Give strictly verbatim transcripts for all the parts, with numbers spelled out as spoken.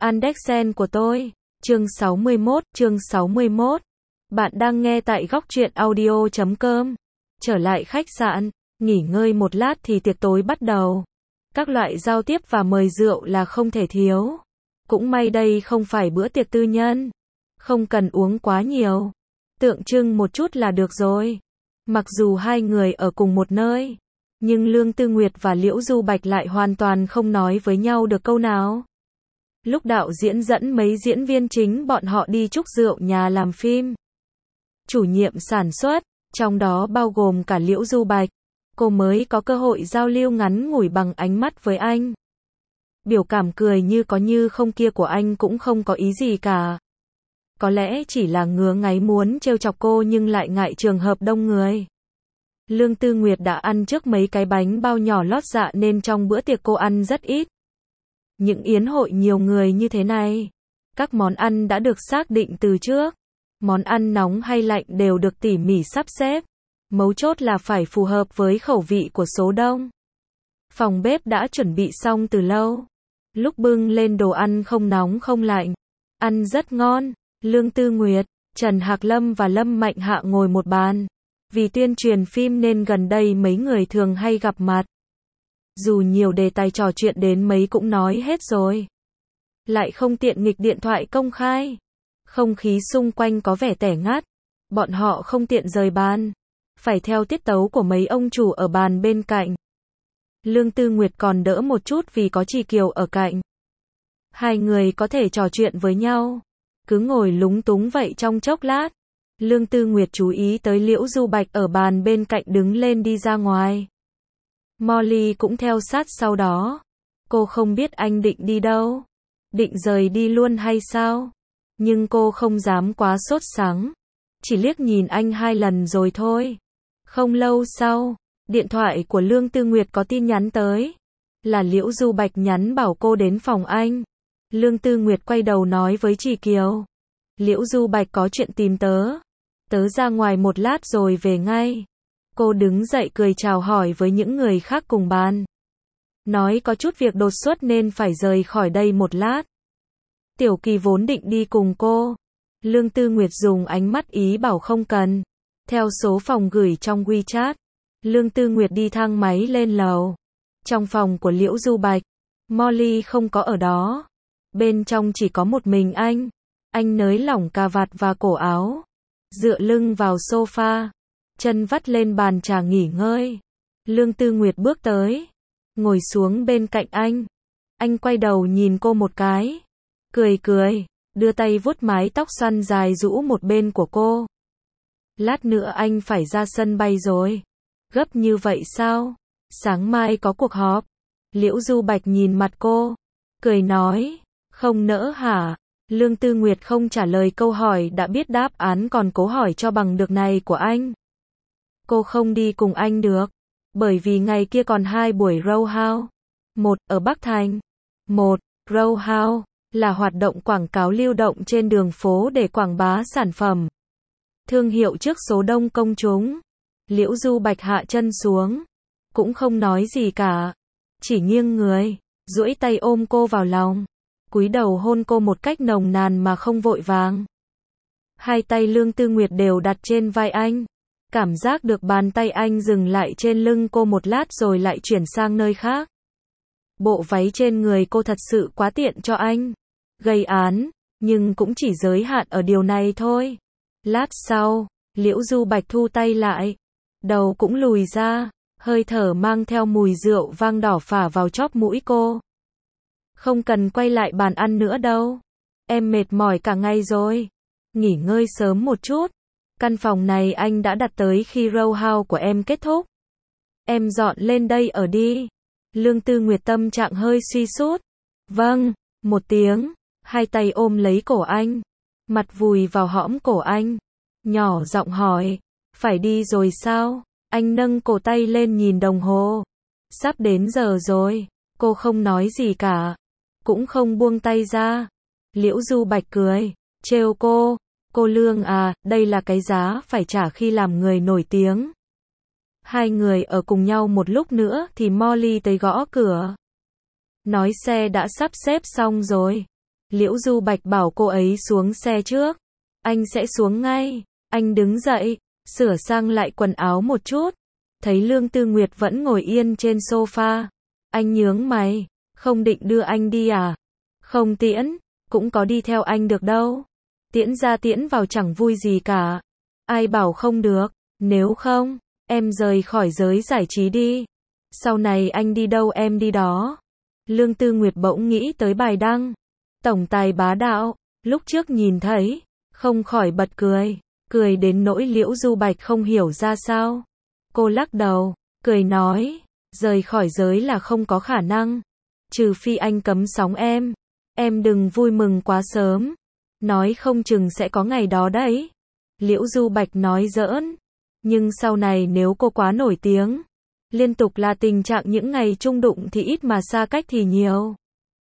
Andersen của tôi. Chương sáu mươi mốt, chương sáu mươi mốt. Bạn đang nghe tại góc truyện audio chấm com. Trở lại khách sạn, nghỉ ngơi một lát thì tiệc tối bắt đầu. Các loại giao tiếp và mời rượu là không thể thiếu. Cũng may đây không phải bữa tiệc tư nhân. Không cần uống quá nhiều. Tượng trưng một chút là được rồi. Mặc dù hai người ở cùng một nơi, nhưng Lương Tư Nguyệt và Liễu Du Bạch lại hoàn toàn không nói với nhau được câu nào. Lúc đạo diễn dẫn mấy diễn viên chính bọn họ đi chúc rượu nhà làm phim, chủ nhiệm sản xuất, trong đó bao gồm cả Liễu Du Bạch, cô mới có cơ hội giao lưu ngắn ngủi bằng ánh mắt với anh. Biểu cảm cười như có như không kia của anh cũng không có ý gì cả. Có lẽ chỉ là ngứa ngáy muốn trêu chọc cô nhưng lại ngại trường hợp đông người. Lương Tư Nguyệt đã ăn trước mấy cái bánh bao nhỏ lót dạ nên trong bữa tiệc cô ăn rất ít. Những yến hội nhiều người như thế này, các món ăn đã được xác định từ trước. Món ăn nóng hay lạnh đều được tỉ mỉ sắp xếp. Mấu chốt là phải phù hợp với khẩu vị của số đông. Phòng bếp đã chuẩn bị xong từ lâu. Lúc bưng lên đồ ăn không nóng không lạnh. Ăn rất ngon. Lương Tư Nguyệt, Trần Hạc Lâm và Lâm Mạnh Hạ ngồi một bàn. Vì tuyên truyền phim nên gần đây mấy người thường hay gặp mặt. Dù nhiều đề tài trò chuyện đến mấy cũng nói hết rồi. Lại không tiện nghịch điện thoại công khai. Không khí xung quanh có vẻ tẻ ngắt. Bọn họ không tiện rời bàn. Phải theo tiết tấu của mấy ông chủ ở bàn bên cạnh. Lương Tư Nguyệt còn đỡ một chút vì có Trì Kiều ở cạnh. Hai người có thể trò chuyện với nhau. Cứ ngồi lúng túng vậy trong chốc lát. Lương Tư Nguyệt chú ý tới Liễu Du Bạch ở bàn bên cạnh đứng lên đi ra ngoài. Molly cũng theo sát sau đó. Cô không biết anh định đi đâu. Định rời đi luôn hay sao? Nhưng cô không dám quá sốt sắng. Chỉ liếc nhìn anh hai lần rồi thôi. Không lâu sau, điện thoại của Lương Tư Nguyệt có tin nhắn tới. Là Liễu Du Bạch nhắn bảo cô đến phòng anh. Lương Tư Nguyệt quay đầu nói với Trì Kiều. Liễu Du Bạch có chuyện tìm tớ. Tớ ra ngoài một lát rồi về ngay. Cô đứng dậy cười chào hỏi với những người khác cùng bàn. Nói có chút việc đột xuất nên phải rời khỏi đây một lát. Tiểu Kỳ vốn định đi cùng cô. Lương Tư Nguyệt dùng ánh mắt ý bảo không cần. Theo số phòng gửi trong WeChat, Lương Tư Nguyệt đi thang máy lên lầu. Trong phòng của Liễu Du Bạch, Molly không có ở đó. Bên trong chỉ có một mình anh. Anh nới lỏng cà vạt và cổ áo. Dựa lưng vào sofa. Chân vắt lên bàn trà nghỉ ngơi. Lương Tư Nguyệt bước tới. Ngồi xuống bên cạnh anh. Anh quay đầu nhìn cô một cái. Cười cười. Đưa tay vuốt mái tóc xoăn dài rũ một bên của cô. Lát nữa anh phải ra sân bay rồi. Gấp như vậy sao? Sáng mai có cuộc họp. Liễu Du Bạch nhìn mặt cô. Cười nói. Không nỡ hả? Lương Tư Nguyệt không trả lời câu hỏi đã biết đáp án còn cố hỏi cho bằng được này của anh. Cô không đi cùng anh được. Bởi vì ngày kia còn hai buổi row house. Một ở Bắc Thành. Một, row house là hoạt động quảng cáo lưu động trên đường phố để quảng bá sản phẩm. Thương hiệu trước số đông công chúng. Liễu Du Bạch hạ chân xuống. Cũng không nói gì cả. Chỉ nghiêng người. Duỗi tay ôm cô vào lòng. Cúi đầu hôn cô một cách nồng nàn mà không vội vàng. Hai tay Lương Tư Nguyệt đều đặt trên vai anh. Cảm giác được bàn tay anh dừng lại trên lưng cô một lát rồi lại chuyển sang nơi khác. Bộ váy trên người cô thật sự quá tiện cho anh. Gây án, nhưng cũng chỉ giới hạn ở điều này thôi. Lát sau, Liễu Du Bạch thu tay lại. Đầu cũng lùi ra, hơi thở mang theo mùi rượu vang đỏ phả vào chóp mũi cô. Không cần quay lại bàn ăn nữa đâu. Em mệt mỏi cả ngày rồi. Nghỉ ngơi sớm một chút. Căn phòng này anh đã đặt tới khi row house của em kết thúc. Em dọn lên đây ở đi. Lương Tư Nguyệt tâm trạng hơi suy sút. Vâng, một tiếng. Hai tay ôm lấy cổ anh. Mặt vùi vào hõm cổ anh. Nhỏ giọng hỏi. Phải đi rồi sao? Anh nâng cổ tay lên nhìn đồng hồ. Sắp đến giờ rồi. Cô không nói gì cả. Cũng không buông tay ra. Liễu Du Bạch cười. Trêu cô. Cô Lương à, đây là cái giá phải trả khi làm người nổi tiếng. Hai người ở cùng nhau một lúc nữa thì Molly tới gõ cửa. Nói xe đã sắp xếp xong rồi. Liễu Du Bạch bảo cô ấy xuống xe trước. Anh sẽ xuống ngay. Anh đứng dậy, sửa sang lại quần áo một chút. Thấy Lương Tư Nguyệt vẫn ngồi yên trên sofa. Anh nhướng mày, không định đưa anh đi à? Không tiễn, cũng có đi theo anh được đâu. Tiễn ra tiễn vào chẳng vui gì cả. Ai bảo không được, nếu không, em rời khỏi giới giải trí đi. Sau này anh đi đâu em đi đó. Lương Tư Nguyệt bỗng nghĩ tới bài đăng. Tổng tài bá đạo, lúc trước nhìn thấy, không khỏi bật cười. Cười đến nỗi Liễu Du Bạch không hiểu ra sao. Cô lắc đầu, cười nói, rời khỏi giới là không có khả năng. Trừ phi anh cấm sóng em. Em đừng vui mừng quá sớm. Nói không chừng sẽ có ngày đó đấy. Liễu Du Bạch nói giỡn. Nhưng sau này nếu cô quá nổi tiếng, liên tục là tình trạng những ngày chung đụng thì ít mà xa cách thì nhiều.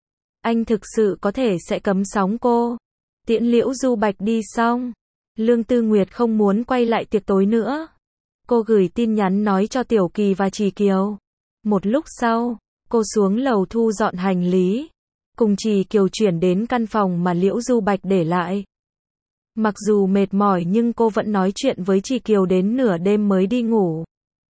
Anh thực sự có thể sẽ cấm sóng cô. Tiễn Liễu Du Bạch đi xong, Lương Tư Nguyệt không muốn quay lại tiệc tối nữa. Cô gửi tin nhắn nói cho Tiểu Kỳ và Trì Kiều. Một lúc sau, cô xuống lầu thu dọn hành lý. Cùng Trì Kiều chuyển đến căn phòng mà Liễu Du Bạch để lại. Mặc dù mệt mỏi nhưng cô vẫn nói chuyện với Trì Kiều đến nửa đêm mới đi ngủ.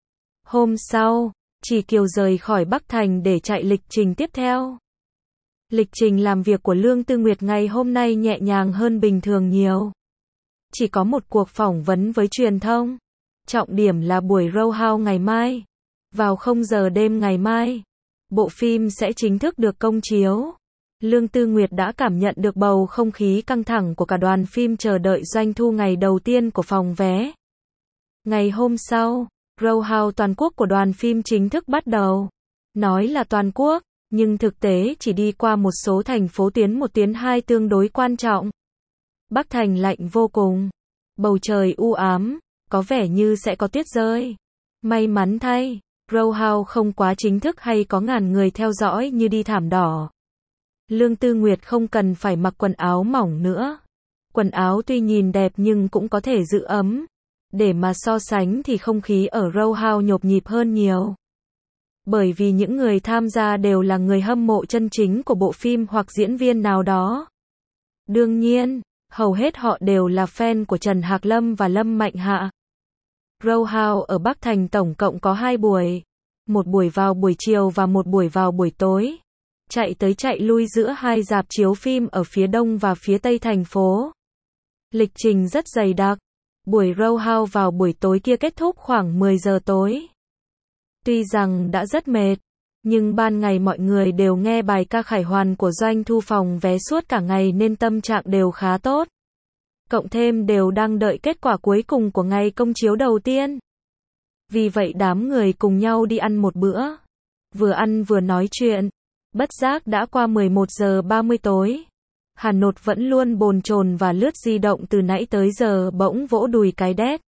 Hôm sau, Trì Kiều rời khỏi Bắc Thành để chạy lịch trình tiếp theo. Lịch trình làm việc của Lương Tư Nguyệt ngày hôm nay nhẹ nhàng hơn bình thường nhiều. Chỉ có một cuộc phỏng vấn với truyền thông. Trọng điểm là buổi Roadhouse ngày mai. Vào không giờ đêm ngày mai, bộ phim sẽ chính thức được công chiếu. Lương Tư Nguyệt đã cảm nhận được bầu không khí căng thẳng của cả đoàn phim chờ đợi doanh thu ngày đầu tiên của phòng vé. Ngày hôm sau, Roadhouse toàn quốc của đoàn phim chính thức bắt đầu. Nói là toàn quốc, nhưng thực tế chỉ đi qua một số thành phố tuyến một tuyến hai tương đối quan trọng. Bắc Thành lạnh vô cùng. Bầu trời u ám, có vẻ như sẽ có tuyết rơi. May mắn thay, Roadhouse không quá chính thức hay có ngàn người theo dõi như đi thảm đỏ. Lương Tư Nguyệt không cần phải mặc quần áo mỏng nữa. Quần áo tuy nhìn đẹp nhưng cũng có thể giữ ấm. Để mà so sánh thì không khí ở Roadhouse nhộp nhịp hơn nhiều. Bởi vì những người tham gia đều là người hâm mộ chân chính của bộ phim hoặc diễn viên nào đó. Đương nhiên, hầu hết họ đều là fan của Trần Hạc Lâm và Lâm Mạnh Hạ. Roadhouse ở Bắc Thành tổng cộng có hai buổi. Một buổi vào buổi chiều và một buổi vào buổi tối. Chạy tới chạy lui giữa hai rạp chiếu phim ở phía đông và phía tây thành phố. Lịch trình rất dày đặc. Buổi Roadhouse vào buổi tối kia kết thúc khoảng mười giờ tối. Tuy rằng đã rất mệt, nhưng ban ngày mọi người đều nghe bài ca khải hoàn của doanh thu phòng vé suốt cả ngày nên tâm trạng đều khá tốt. Cộng thêm đều đang đợi kết quả cuối cùng của ngày công chiếu đầu tiên. Vì vậy đám người cùng nhau đi ăn một bữa. Vừa ăn vừa nói chuyện. Bất giác đã qua mười một giờ ba mươi tối. Hà Nột vẫn luôn bồn chồn và lướt di động từ nãy tới giờ bỗng vỗ đùi cái đét.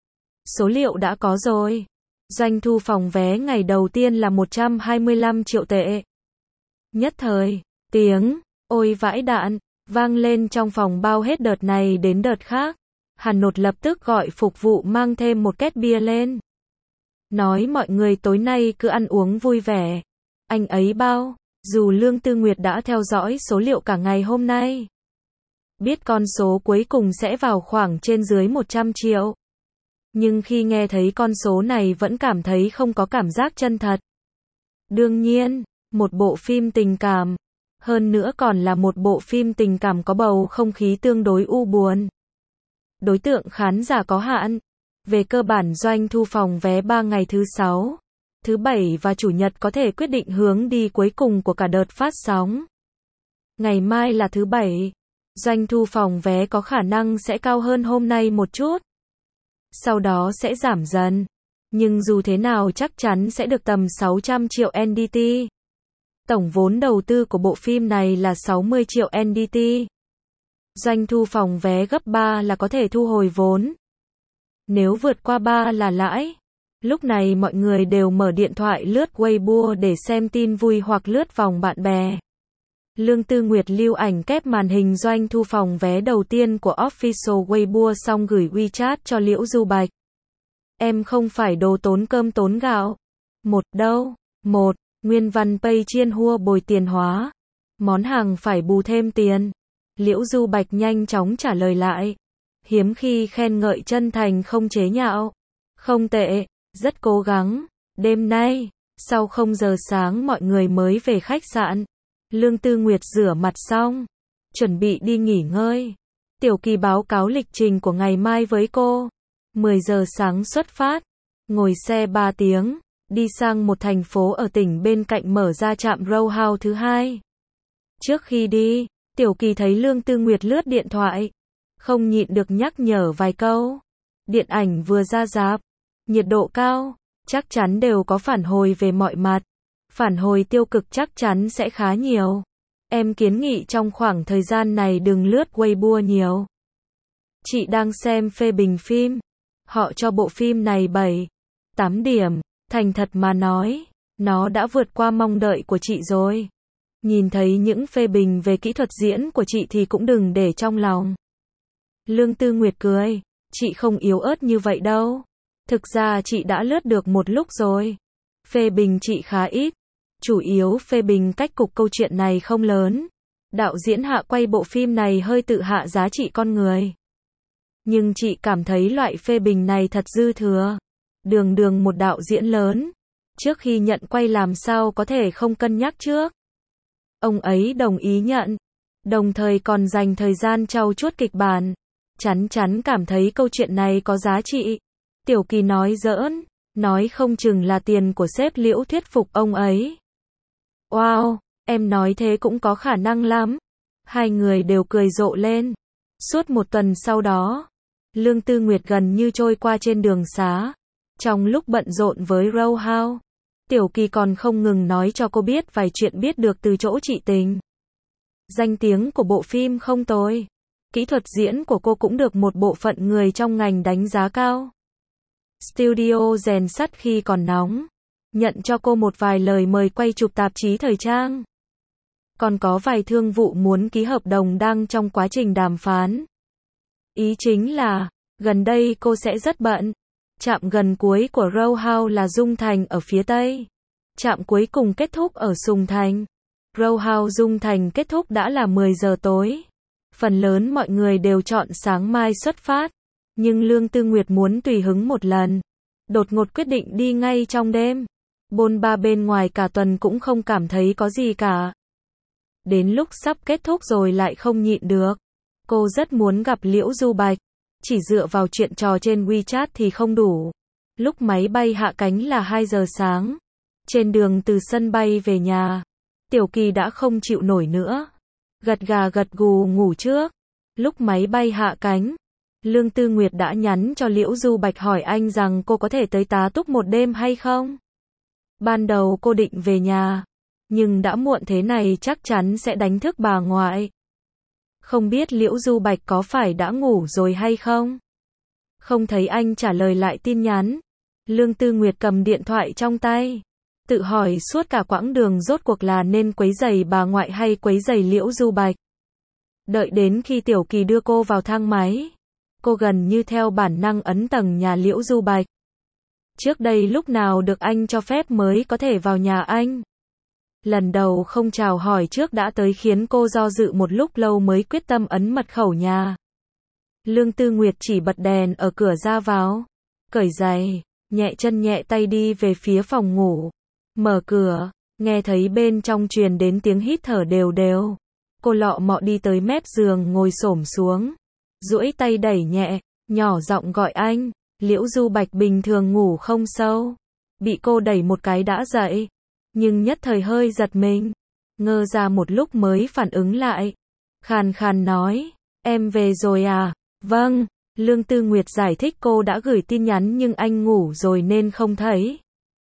Số liệu đã có rồi. Doanh thu phòng vé ngày đầu tiên là một trăm hai mươi lăm triệu tệ. Nhất thời, tiếng, ôi vãi đạn, vang lên trong phòng bao hết đợt này đến đợt khác. Hà Nột lập tức gọi phục vụ mang thêm một két bia lên. Nói mọi người tối nay cứ ăn uống vui vẻ. Anh ấy bao, dù Lương Tư Nguyệt đã theo dõi số liệu cả ngày hôm nay. Biết con số cuối cùng sẽ vào khoảng trên dưới một trăm triệu. Nhưng khi nghe thấy con số này vẫn cảm thấy không có cảm giác chân thật. Đương nhiên, một bộ phim tình cảm. Hơn nữa còn là một bộ phim tình cảm có bầu không khí tương đối u buồn. Đối tượng khán giả có hạn. Về cơ bản doanh thu phòng vé ba ngày thứ sáu, thứ bảy và chủ nhật có thể quyết định hướng đi cuối cùng của cả đợt phát sóng. Ngày mai là thứ bảy. Doanh thu phòng vé có khả năng sẽ cao hơn hôm nay một chút. Sau đó sẽ giảm dần. Nhưng dù thế nào chắc chắn sẽ được tầm sáu trăm triệu en đê tê. Tổng vốn đầu tư của bộ phim này là sáu mươi triệu en đê tê. Doanh thu phòng vé gấp ba là có thể thu hồi vốn. Nếu vượt qua ba là lãi. Lúc này mọi người đều mở điện thoại lướt Weibo để xem tin vui hoặc lướt vòng bạn bè. Lương Tư Nguyệt lưu ảnh kép màn hình doanh thu phòng vé đầu tiên của Official Weibo xong gửi WeChat cho Liễu Du Bạch. Em không phải đồ tốn cơm tốn gạo. Một đâu. Một. Nguyên văn pay chiên hua bồi tiền hóa. Món hàng phải bù thêm tiền. Liễu Du Bạch nhanh chóng trả lời lại. Hiếm khi khen ngợi chân thành không chế nhạo. Không tệ, rất cố gắng. Đêm nay, sau không giờ sáng mọi người mới về khách sạn. Lương Tư Nguyệt rửa mặt xong, chuẩn bị đi nghỉ ngơi. Tiểu Kỳ báo cáo lịch trình của ngày mai với cô. mười giờ sáng xuất phát, ngồi xe ba tiếng, đi sang một thành phố ở tỉnh bên cạnh mở ra trạm Row House thứ hai. Trước khi đi, Tiểu Kỳ thấy Lương Tư Nguyệt lướt điện thoại, không nhịn được nhắc nhở vài câu. Điện ảnh vừa ra rạp, nhiệt độ cao, chắc chắn đều có phản hồi về mọi mặt. Phản hồi tiêu cực chắc chắn sẽ khá nhiều. Em kiến nghị trong khoảng thời gian này đừng lướt Weibo nhiều. Chị đang xem phê bình phim. Họ cho bộ phim này bảy, tám điểm. Thành thật mà nói, nó đã vượt qua mong đợi của chị rồi. Nhìn thấy những phê bình về kỹ thuật diễn của chị thì cũng đừng để trong lòng. Lương Tư Nguyệt cười. Chị không yếu ớt như vậy đâu. Thực ra chị đã lướt được một lúc rồi. Phê bình chị khá ít. Chủ yếu phê bình cách cục câu chuyện này không lớn. Đạo diễn hạ quay bộ phim này hơi tự hạ giá trị con người. Nhưng chị cảm thấy loại phê bình này thật dư thừa. Đường đường một đạo diễn lớn. Trước khi nhận quay làm sao có thể không cân nhắc trước. Ông ấy đồng ý nhận. Đồng thời còn dành thời gian trau chuốt kịch bản. Chắn chắn cảm thấy câu chuyện này có giá trị. Tiểu Kỳ nói giỡn. Nói không chừng là tiền của sếp Liễu thuyết phục ông ấy. Wow, em nói thế cũng có khả năng lắm. Hai người đều cười rộ lên. Suốt một tuần sau đó, Lương Tư Nguyệt gần như trôi qua trên đường xá. Trong lúc bận rộn với Row House, Tiểu Kỳ còn không ngừng nói cho cô biết vài chuyện biết được từ chỗ chị Tình. Danh tiếng của bộ phim không tồi. Kỹ thuật diễn của cô cũng được một bộ phận người trong ngành đánh giá cao. Studio rèn sắt khi còn nóng. Nhận cho cô một vài lời mời quay chụp tạp chí thời trang. Còn có vài thương vụ muốn ký hợp đồng đang trong quá trình đàm phán. Ý chính là, gần đây cô sẽ rất bận. Trạm gần cuối của Row House là Dung Thành ở phía Tây. Trạm cuối cùng kết thúc ở Sùng Thành. Row House Dung Thành kết thúc đã là mười giờ tối. Phần lớn mọi người đều chọn sáng mai xuất phát. Nhưng Lương Tư Nguyệt muốn tùy hứng một lần. Đột ngột quyết định đi ngay trong đêm. Bôn ba bên ngoài cả tuần cũng không cảm thấy có gì cả. Đến lúc sắp kết thúc rồi lại không nhịn được. Cô rất muốn gặp Liễu Du Bạch. Chỉ dựa vào chuyện trò trên WeChat thì không đủ. Lúc máy bay hạ cánh là hai giờ sáng. Trên đường từ sân bay về nhà, Tiểu Kỳ đã không chịu nổi nữa. Gật gà gật gù ngủ trước. Lúc máy bay hạ cánh, Lương Tư Nguyệt đã nhắn cho Liễu Du Bạch hỏi anh rằng cô có thể tới tá túc một đêm hay không. Ban đầu cô định về nhà, nhưng đã muộn thế này chắc chắn sẽ đánh thức bà ngoại. Không biết Liễu Du Bạch có phải đã ngủ rồi hay không? Không thấy anh trả lời lại tin nhắn. Lương Tư Nguyệt cầm điện thoại trong tay, tự hỏi suốt cả quãng đường rốt cuộc là nên quấy rầy bà ngoại hay quấy rầy Liễu Du Bạch. Đợi đến khi Tiểu Kỳ đưa cô vào thang máy, cô gần như theo bản năng ấn tầng nhà Liễu Du Bạch. Trước đây lúc nào được anh cho phép mới có thể vào nhà anh. Lần đầu không chào hỏi trước đã tới khiến cô do dự một lúc lâu mới quyết tâm ấn mật khẩu nhà. Lương Tư Nguyệt chỉ bật đèn ở cửa ra vào, cởi giày, nhẹ chân nhẹ tay đi về phía phòng ngủ. Mở cửa, nghe thấy bên trong truyền đến tiếng hít thở đều đều. Cô lọ mọ đi tới mép giường ngồi xổm xuống, duỗi tay đẩy nhẹ, nhỏ giọng gọi anh. Liễu Du Bạch bình thường ngủ không sâu, bị cô đẩy một cái đã dậy, nhưng nhất thời hơi giật mình, ngơ ra một lúc mới phản ứng lại. Khàn khàn nói, em về rồi à? Vâng. Lương Tư Nguyệt giải thích cô đã gửi tin nhắn nhưng anh ngủ rồi nên không thấy.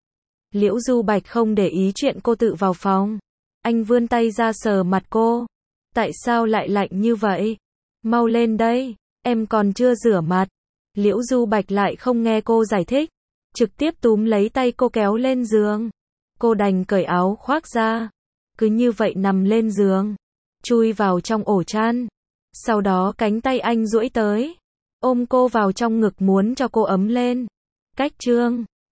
Liễu Du Bạch không để ý chuyện cô tự vào phòng. Anh vươn tay ra sờ mặt cô. Tại sao lại lạnh như vậy? Mau lên đây, em còn chưa rửa mặt. Liễu Du Bạch lại không nghe cô giải thích, trực tiếp túm lấy tay cô kéo lên giường. Cô đành cởi áo khoác ra, cứ như vậy nằm lên giường, chui vào trong ổ chăn. Sau đó cánh tay anh duỗi tới, ôm cô vào trong ngực muốn cho cô ấm lên. Cách chương